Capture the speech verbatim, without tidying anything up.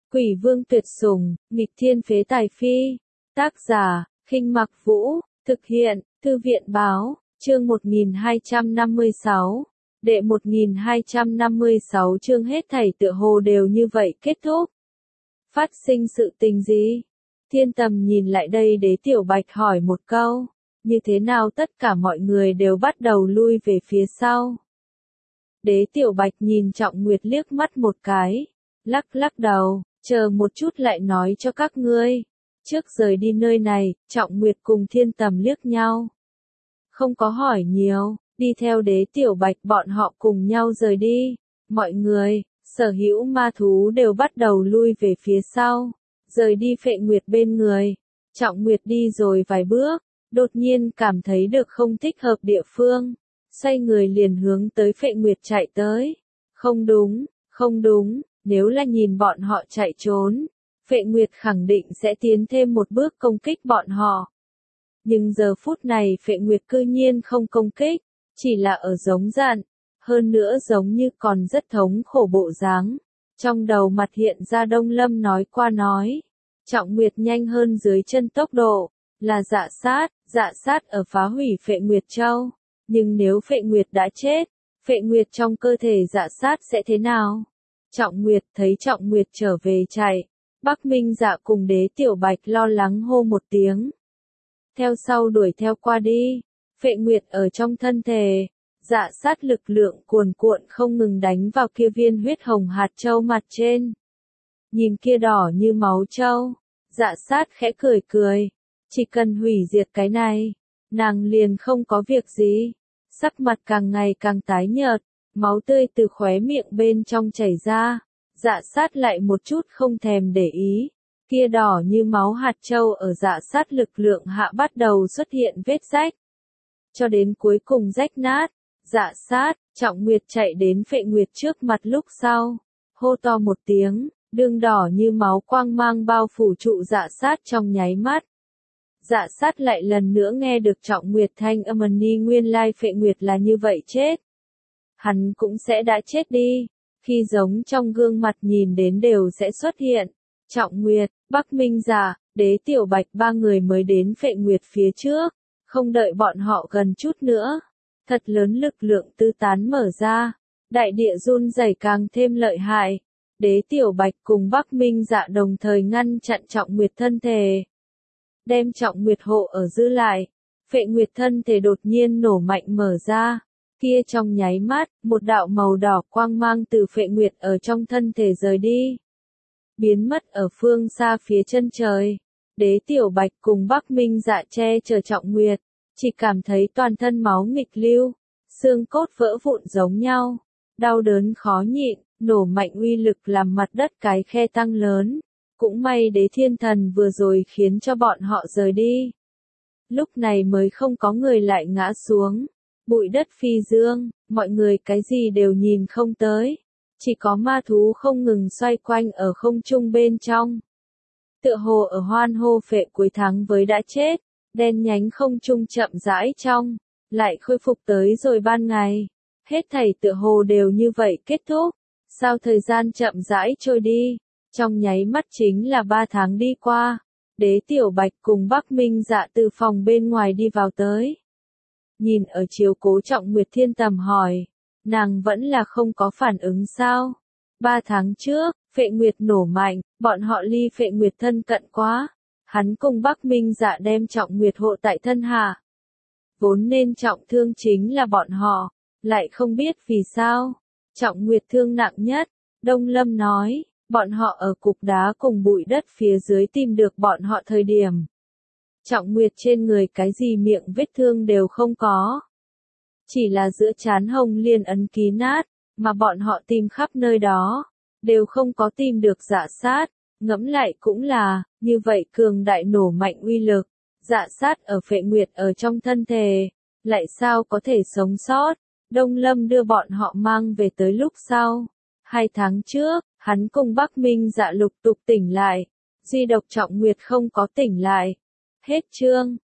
Quỷ vương tuyệt sủng, nghịch thiên phế tài phi. Tác giả, Khinh Mặc Vũ, thực hiện, Thư viện báo, chương một nghìn hai trăm năm mươi sáu. Đệ một nghìn hai trăm năm mươi sáu chương hết thảy tựa hồ đều như vậy kết thúc. Phát sinh sự tình gì? Thiên Tầm nhìn lại đây Đế Tiểu Bạch hỏi một câu, như thế nào tất cả mọi người đều bắt đầu lui về phía sau. Đế Tiểu Bạch nhìn Trọng Nguyệt liếc mắt một cái, lắc lắc đầu, chờ một chút lại nói cho các ngươi. Trước rời đi nơi này, Trọng Nguyệt cùng Thiên Tầm liếc nhau. Không có hỏi nhiều, đi theo Đế Tiểu Bạch bọn họ cùng nhau rời đi. Mọi người, sở hữu ma thú đều bắt đầu lui về phía sau, rời đi Phệ Nguyệt bên người. Trọng Nguyệt đi rồi vài bước, đột nhiên cảm thấy được không thích hợp địa phương, xoay người liền hướng tới Phệ Nguyệt chạy tới. Không đúng, không đúng, nếu là nhìn bọn họ chạy trốn, Phệ Nguyệt khẳng định sẽ tiến thêm một bước công kích bọn họ. Nhưng giờ phút này Phệ Nguyệt cư nhiên không công kích, chỉ là ở giống giận, hơn nữa giống như còn rất thống khổ bộ dáng. Trong đầu mặt hiện ra Đông Lâm nói qua nói, Trọng Nguyệt nhanh hơn dưới chân tốc độ, là Dạ Sát, Dạ Sát ở phá hủy Phệ Nguyệt Châu. Nhưng nếu Phệ Nguyệt đã chết, Phệ Nguyệt trong cơ thể Dạ Sát sẽ thế nào? Trọng Nguyệt thấy Trọng Nguyệt trở về chạy, Bắc Minh Dạ cùng Đế Tiểu Bạch lo lắng hô một tiếng. Theo sau đuổi theo qua đi, Phệ Nguyệt ở trong thân thể, Dạ Sát lực lượng cuồn cuộn không ngừng đánh vào kia viên huyết hồng hạt châu mặt trên. Nhìn kia đỏ như máu châu, Dạ Sát khẽ cười cười, chỉ cần hủy diệt cái này, nàng liền không có việc gì. Sắc mặt càng ngày càng tái nhợt, máu tươi từ khóe miệng bên trong chảy ra. Dạ Sát lại một chút không thèm để ý, kia đỏ như máu hạt châu ở Dạ Sát lực lượng hạ bắt đầu xuất hiện vết rách, cho đến cuối cùng rách nát. Dạ Sát, Trọng Nguyệt chạy đến Phệ Nguyệt trước mặt lúc sau, hô to một tiếng, đường đỏ như máu quang mang bao phủ trụ Dạ Sát trong nháy mắt. Dạ Sát lại lần nữa nghe được Trọng Nguyệt thanh âm ni nguyên lai Phệ Nguyệt là như vậy chết. Hắn cũng sẽ đã chết đi, khi giống trong gương mặt nhìn đến đều sẽ xuất hiện. Trọng Nguyệt, Bắc Minh Dạ, Đế Tiểu Bạch ba người mới đến Phệ Nguyệt phía trước, không đợi bọn họ gần chút nữa. Thật lớn lực lượng tư tán mở ra, đại địa run rẩy càng thêm lợi hại. Đế Tiểu Bạch cùng Bắc Minh Dạ đồng thời ngăn chặn Trọng Nguyệt thân thể, đem Trọng Nguyệt hộ ở giữ lại. Phệ Nguyệt thân thể đột nhiên nổ mạnh mở ra, kia trong nháy mắt, một đạo màu đỏ quang mang từ Phệ Nguyệt ở trong thân thể rời đi, biến mất ở phương xa phía chân trời. Đế Tiểu Bạch cùng Bắc Minh Dạ che chở Trọng Nguyệt, chỉ cảm thấy toàn thân máu nghịch lưu, xương cốt vỡ vụn giống nhau, đau đớn khó nhịn, nổ mạnh uy lực làm mặt đất cái khe tăng lớn. Cũng may Đế Thiên Thần vừa rồi khiến cho bọn họ rời đi, lúc này mới không có người lại ngã xuống. Bụi đất phi dương, mọi người cái gì đều nhìn không tới, chỉ có ma thú không ngừng xoay quanh ở không trung bên trong. Tựa hồ ở hoan hô Phệ cuối tháng với đã chết, đen nhánh không trung chậm rãi trong, lại khôi phục tới rồi ban ngày. Hết thảy tựa hồ đều như vậy kết thúc, sao thời gian chậm rãi trôi đi, trong nháy mắt chính là ba tháng đi qua. Đế Tiểu Bạch cùng Bắc Minh Dạ từ phòng bên ngoài đi vào tới. Nhìn ở chiếu cố Trọng Nguyệt Thiên Tầm hỏi, nàng vẫn là không có phản ứng sao? Ba tháng trước, Phệ Nguyệt nổ mạnh, bọn họ ly Phệ Nguyệt thân cận quá. Hắn cùng Bắc Minh Dạ đem Trọng Nguyệt hộ tại thân hạ. Vốn nên trọng thương chính là bọn họ, lại không biết vì sao. Trọng Nguyệt thương nặng nhất, Đông Lâm nói, bọn họ ở cục đá cùng bụi đất phía dưới tìm được bọn họ thời điểm. Trọng Nguyệt trên người cái gì miệng vết thương đều không có. Chỉ là giữa trán hồng liên ấn ký nát, mà bọn họ tìm khắp nơi đó, đều không có tìm được Dạ Sát. Ngẫm lại cũng là, như vậy cường đại nổ mạnh uy lực, Dạ Sát ở Phệ Nguyệt ở trong thân thể, lại sao có thể sống sót. Đông Lâm đưa bọn họ mang về tới lúc sau. Hai tháng trước, hắn cùng Bắc Minh Dạ lục tục tỉnh lại, duy độc Trọng Nguyệt không có tỉnh lại. Hết chương.